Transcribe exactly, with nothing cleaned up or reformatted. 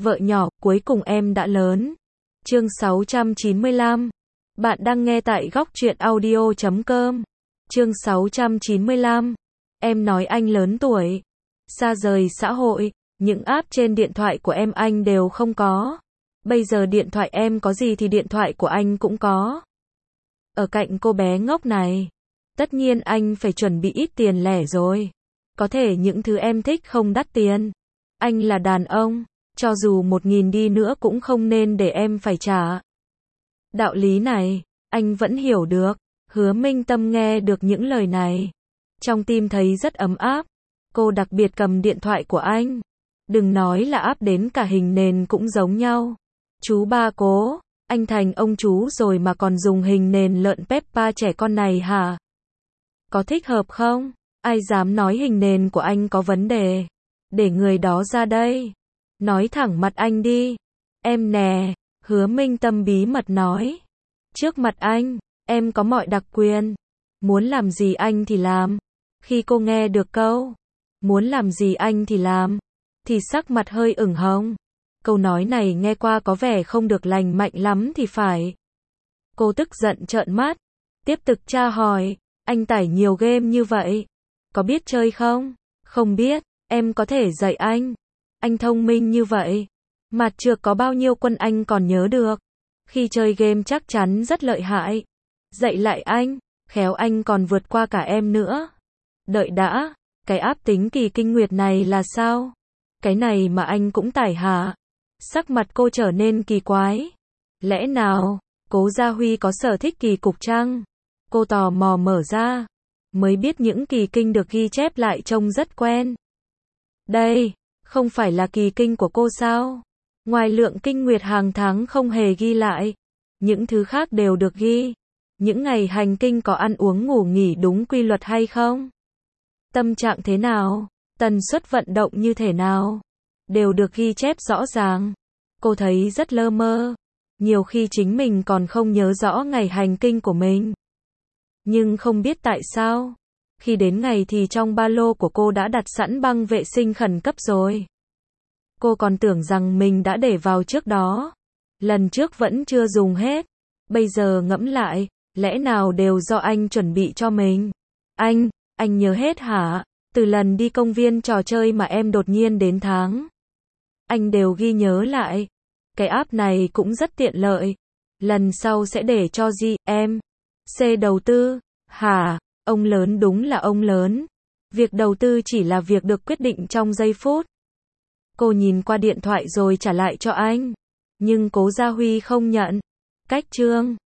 Vợ nhỏ, cuối cùng em đã lớn. Chương sáu trăm chín mươi lăm. Bạn đang nghe tại góc truyện audio chấm com. Chương sáu trăm chín mươi lăm. Em nói anh lớn tuổi. Xa rời xã hội, những app trên điện thoại của em anh đều không có. Bây giờ điện thoại em có gì thì điện thoại của anh cũng có. Ở cạnh cô bé ngốc này, tất nhiên anh phải chuẩn bị ít tiền lẻ rồi. Có thể những thứ em thích không đắt tiền. Anh là đàn ông, cho dù một nghìn đi nữa cũng không nên để em phải trả. Đạo lý này, anh vẫn hiểu được. Hứa Minh Tâm nghe được những lời này, trong tim thấy rất ấm áp. Cô đặc biệt cầm điện thoại của anh. Đừng nói là áp đến cả hình nền cũng giống nhau. Chú ba cố, anh thành ông chú rồi mà còn dùng hình nền lợn Peppa trẻ con này hả? Có thích hợp không? Ai dám nói hình nền của anh có vấn đề? Để người đó ra đây. Nói thẳng mặt anh đi. Em nè, Hứa Minh Tâm bí mật nói. Trước mặt anh, em có mọi đặc quyền. Muốn làm gì anh thì làm. Khi cô nghe được câu muốn làm gì anh thì làm, thì sắc mặt hơi ửng hồng. Câu nói này nghe qua có vẻ không được lành mạnh lắm thì phải. Cô tức giận trợn mắt, tiếp tục tra hỏi, anh tải nhiều game như vậy, có biết chơi không? Không biết, em có thể dạy anh. Anh thông minh như vậy, mặt trược có bao nhiêu quân anh còn nhớ được. Khi chơi game chắc chắn rất lợi hại. Dạy lại anh, khéo anh còn vượt qua cả em nữa. Đợi đã, cái áp tính kỳ kinh nguyệt này là sao? Cái này mà anh cũng tải hả? Sắc mặt cô trở nên kỳ quái. Lẽ nào, Cố Gia Huy có sở thích kỳ cục chăng? Cô tò mò mở ra, mới biết những kỳ kinh được ghi chép lại trông rất quen. Đây, không phải là kỳ kinh của cô sao? Ngoài lượng kinh nguyệt hàng tháng không hề ghi lại, những thứ khác đều được ghi. Những ngày hành kinh có ăn uống ngủ nghỉ đúng quy luật hay không? Tâm trạng thế nào? Tần suất vận động như thế nào? Đều được ghi chép rõ ràng. Cô thấy rất lơ mơ. Nhiều khi chính mình còn không nhớ rõ ngày hành kinh của mình. Nhưng không biết tại sao, khi đến ngày thì trong ba lô của cô đã đặt sẵn băng vệ sinh khẩn cấp rồi. Cô còn tưởng rằng mình đã để vào trước đó. Lần trước vẫn chưa dùng hết. Bây giờ ngẫm lại, lẽ nào đều do anh chuẩn bị cho mình? Anh, anh nhớ hết hả? Từ lần đi công viên trò chơi mà em đột nhiên đến tháng, anh đều ghi nhớ lại. Cái app này cũng rất tiện lợi. Lần sau sẽ để cho G, em, C đầu tư. Hả? Ông lớn đúng là ông lớn. Việc đầu tư chỉ là việc được quyết định trong giây phút. Cô nhìn qua điện thoại rồi trả lại cho anh. Nhưng Cố Gia Huy không nhận. Cách chương